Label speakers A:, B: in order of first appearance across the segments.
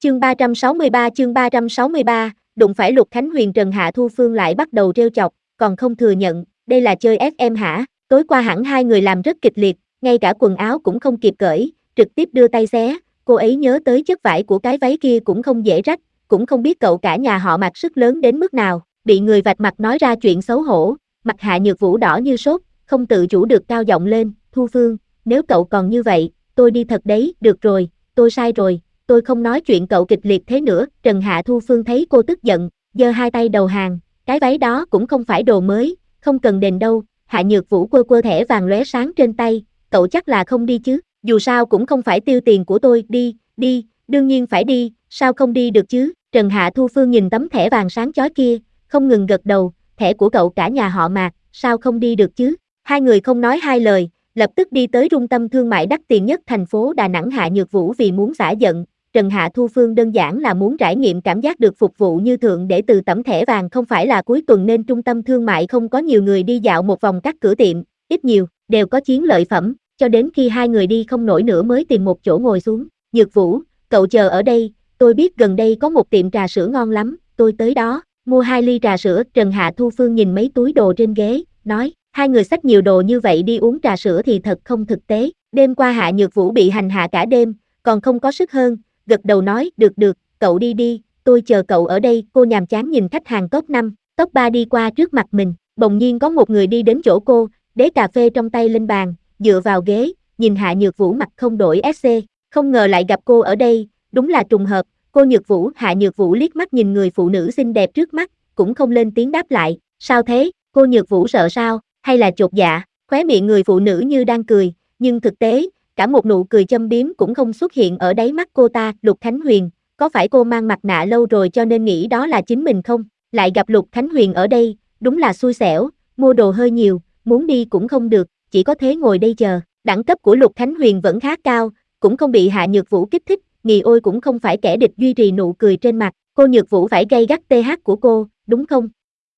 A: chương 363, đụng phải Lục Khánh Huyền. Trần Hạ Thu Phương lại bắt đầu trêu chọc, còn không thừa nhận, đây là chơi ép hả? Tối qua hẳn hai người làm rất kịch liệt, ngay cả quần áo cũng không kịp cởi, trực tiếp đưa tay xé, cô ấy nhớ tới chất vải của cái váy kia cũng không dễ rách, cũng không biết cậu cả nhà họ Mặc sức lớn đến mức nào, bị người vạch mặt nói ra chuyện xấu hổ, mặt Hạ Nhược Vũ đỏ như sốt, không tự chủ được cao giọng lên, Thu Phương, nếu cậu còn như vậy, tôi đi thật đấy, được rồi, tôi sai rồi, tôi không nói chuyện cậu kịch liệt thế nữa. Trần Hạ Thu Phương thấy cô tức giận, giơ hai tay đầu hàng, cái váy đó cũng không phải đồ mới, không cần đền đâu. Hạ Nhược Vũ quơ thẻ vàng lóe sáng trên tay, cậu chắc là không đi chứ, dù sao cũng không phải tiêu tiền của tôi, đi, đương nhiên phải đi, sao không đi được chứ. Trần Hạ Thu Phương nhìn tấm thẻ vàng sáng chói kia, không ngừng gật đầu, thẻ của cậu cả nhà họ Mạc, sao không đi được chứ. Hai người không nói hai lời, lập tức đi tới trung tâm thương mại đắt tiền nhất thành phố Đà Nẵng. Hạ Nhược Vũ vì muốn xả giận, Trần Hạ Thu Phương đơn giản là muốn trải nghiệm cảm giác được phục vụ như thượng đế từ tấm thẻ vàng. Không phải là cuối tuần nên trung tâm thương mại không có nhiều người đi dạo một vòng các cửa tiệm, ít nhiều, đều có chiến lợi phẩm, cho đến khi hai người đi không nổi nữa mới tìm một chỗ ngồi xuống. Nhược Vũ, cậu chờ ở đây, tôi biết gần đây có một tiệm trà sữa ngon lắm, tôi tới đó, mua 2 ly trà sữa. Trần Hạ Thu Phương nhìn mấy túi đồ trên ghế, nói, hai người xách nhiều đồ như vậy đi uống trà sữa thì thật không thực tế. Đêm qua Hạ Nhược Vũ bị hành hạ cả đêm, còn không có sức hơn, gật đầu nói, được, cậu đi, tôi chờ cậu ở đây. Cô nhàm chán nhìn khách hàng top 5, top 3 đi qua trước mặt mình, bỗng nhiên có một người đi đến chỗ cô, đế cà phê trong tay lên bàn, dựa vào ghế, nhìn Hạ Nhược Vũ mặt không đổi SC, không ngờ lại gặp cô ở đây, đúng là trùng hợp. Cô Nhược Vũ. Hạ Nhược Vũ liếc mắt nhìn người phụ nữ xinh đẹp trước mắt, cũng không lên tiếng đáp lại, sao thế? Cô Nhược Vũ sợ sao, hay là chột dạ? Khóe miệng người phụ nữ như đang cười, nhưng thực tế, cả một nụ cười châm biếm cũng không xuất hiện ở đáy mắt cô ta. Lục Khánh Huyền, có phải cô mang mặt nạ lâu rồi cho nên nghĩ đó là chính mình không? Lại gặp Lục Khánh Huyền ở đây, đúng là xui xẻo, mua đồ hơi nhiều, muốn đi cũng không được, chỉ có thế ngồi đây chờ. Đẳng cấp của Lục Khánh Huyền vẫn khá cao, cũng không bị Hạ Nhược Vũ kích thích, Nghì Ôi cũng không phải kẻ địch, duy trì nụ cười trên mặt. Cô Nhược Vũ phải gay gắt TH của cô, đúng không?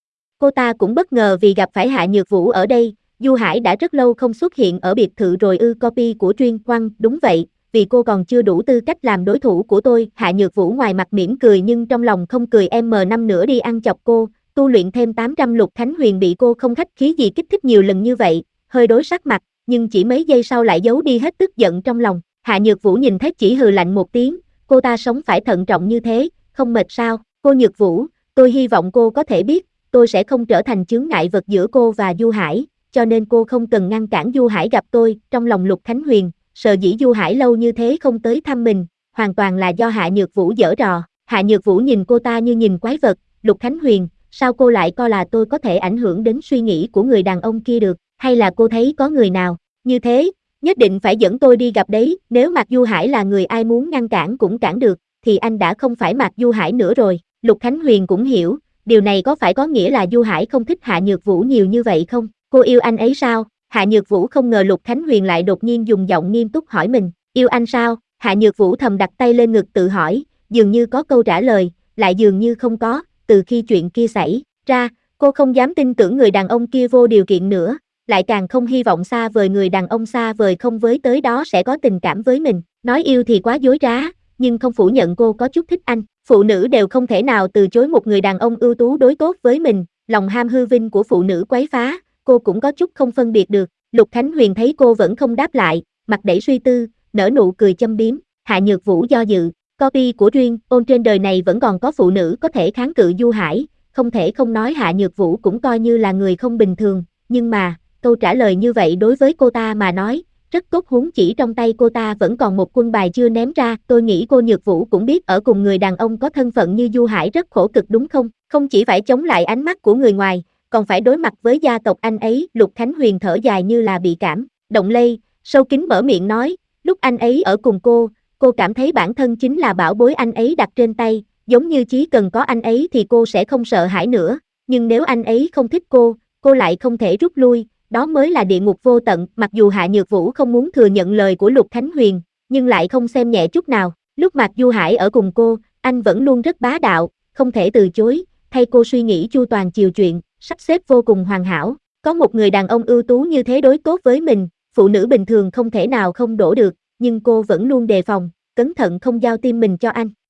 A: Cô ta cũng bất ngờ vì gặp phải Hạ Nhược Vũ ở đây. Du Hải đã rất lâu không xuất hiện ở biệt thự rồi ư? Copy của Chuyên Quang, đúng vậy, vì cô còn chưa đủ tư cách làm đối thủ của tôi. Hạ Nhược Vũ ngoài mặt mỉm cười nhưng trong lòng không cười. M5 nữa đi ăn chọc cô, tu luyện thêm 800. Lục Khánh Huyền bị cô không khách khí gì kích thích nhiều lần như vậy, hơi đối sắc mặt, nhưng chỉ mấy giây sau lại giấu đi hết tức giận trong lòng. Hạ Nhược Vũ nhìn thấy chỉ hừ lạnh một tiếng, cô ta sống phải thận trọng như thế, không mệt sao? Cô Nhược Vũ, tôi hy vọng cô có thể biết, tôi sẽ không trở thành chướng ngại vật giữa cô và Du Hải, cho nên cô không cần ngăn cản Du Hải gặp tôi. Trong lòng Lục Khánh Huyền, sợ dĩ Du Hải lâu như thế không tới thăm mình, hoàn toàn là do Hạ Nhược Vũ giở trò. Hạ Nhược Vũ nhìn cô ta như nhìn quái vật. Lục Khánh Huyền, sao cô lại coi là tôi có thể ảnh hưởng đến suy nghĩ của người đàn ông kia được, hay là cô thấy có người nào như thế, nhất định phải dẫn tôi đi gặp đấy? Nếu Mạc Du Hải là người ai muốn ngăn cản cũng cản được, thì anh đã không phải Mạc Du Hải nữa rồi. Lục Khánh Huyền cũng hiểu, điều này có phải có nghĩa là Du Hải không thích Hạ Nhược Vũ nhiều như vậy không? Cô yêu anh ấy sao? Hạ Nhược Vũ không ngờ Lục Khánh Huyền lại đột nhiên dùng giọng nghiêm túc hỏi mình, yêu anh sao? Hạ Nhược Vũ thầm đặt tay lên ngực tự hỏi, dường như có câu trả lời, lại dường như không có. Từ khi chuyện kia xảy ra, cô không dám tin tưởng người đàn ông kia vô điều kiện nữa, lại càng không hy vọng xa vời người đàn ông xa vời không với tới đó sẽ có tình cảm với mình. Nói yêu thì quá dối trá, nhưng không phủ nhận cô có chút thích anh. Phụ nữ đều không thể nào từ chối một người đàn ông ưu tú đối tốt với mình, lòng ham hư vinh của phụ nữ quấy phá, cô cũng có chút không phân biệt được. Lục Khánh Huyền thấy cô vẫn không đáp lại, mặt đẩy suy tư, nở nụ cười châm biếm. Hạ Nhược Vũ do dự, copy của Duyên, ôn trên đời này vẫn còn có phụ nữ có thể kháng cự Du Hải, không thể không nói Hạ Nhược Vũ cũng coi như là người không bình thường, nhưng mà, câu trả lời như vậy đối với cô ta mà nói, rất tốt, huống chỉ trong tay cô ta vẫn còn một quân bài chưa ném ra. Tôi nghĩ cô Nhược Vũ cũng biết ở cùng người đàn ông có thân phận như Du Hải rất khổ cực đúng không? Không chỉ phải chống lại ánh mắt của người ngoài, còn phải đối mặt với gia tộc anh ấy. Lục Khánh Huyền thở dài như là bị cảm động lây, sâu kín mở miệng nói, lúc anh ấy ở cùng cô cảm thấy bản thân chính là bảo bối anh ấy đặt trên tay, giống như chỉ cần có anh ấy thì cô sẽ không sợ hãi nữa, nhưng nếu anh ấy không thích cô lại không thể rút lui, đó mới là địa ngục vô tận. Mặc dù Hạ Nhược Vũ không muốn thừa nhận lời của Lục Khánh Huyền, nhưng lại không xem nhẹ chút nào. Lúc Mạc Du Hải ở cùng cô, anh vẫn luôn rất bá đạo, không thể từ chối, thay cô suy nghĩ chu toàn chiều chuyện, sắp xếp vô cùng hoàn hảo. Có một người đàn ông ưu tú như thế đối tốt với mình, phụ nữ bình thường không thể nào không đổ được, nhưng cô vẫn luôn đề phòng, cẩn thận không giao tim mình cho anh.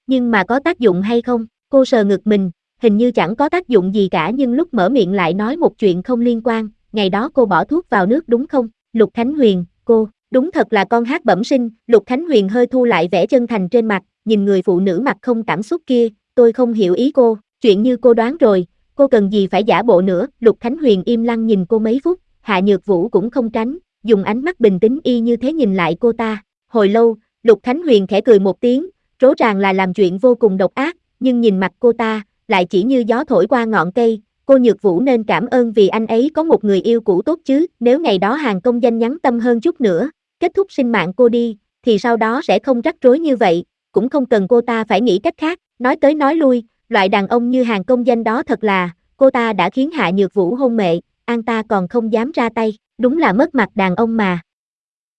A: nhưng mà có tác dụng hay không? Cô sờ ngực mình, hình như chẳng có tác dụng gì cả nhưng lúc mở miệng lại nói một chuyện không liên quan, ngày đó cô bỏ thuốc vào nước đúng không? Lục Khánh Huyền, cô, đúng thật là con hát bẩm sinh, Lục Khánh Huyền hơi thu lại vẻ chân thành trên mặt, nhìn người phụ nữ mặt không cảm xúc kia, tôi không hiểu ý cô, chuyện như cô đoán rồi, cô cần gì phải giả bộ nữa, Lục Khánh Huyền im lặng nhìn cô mấy phút, Hạ Nhược Vũ cũng không tránh, dùng ánh mắt bình tĩnh y như thế nhìn lại cô ta, hồi lâu, Lục Khánh Huyền khẽ cười một tiếng, rõ ràng là làm chuyện vô cùng độc ác, nhưng nhìn mặt cô ta, lại chỉ như gió thổi qua ngọn cây, cô Nhược Vũ nên cảm ơn vì anh ấy có một người yêu cũ tốt chứ, nếu ngày đó hàng công danh nhắn tâm hơn chút nữa, kết thúc sinh mạng cô đi, thì sau đó sẽ không rắc rối như vậy, cũng không cần cô ta phải nghĩ cách khác, nói tới nói lui, loại đàn ông như hàng công danh đó thật là, cô ta đã khiến Hạ Nhược Vũ hôn mệ, anh ta còn không dám ra tay, đúng là mất mặt đàn ông mà.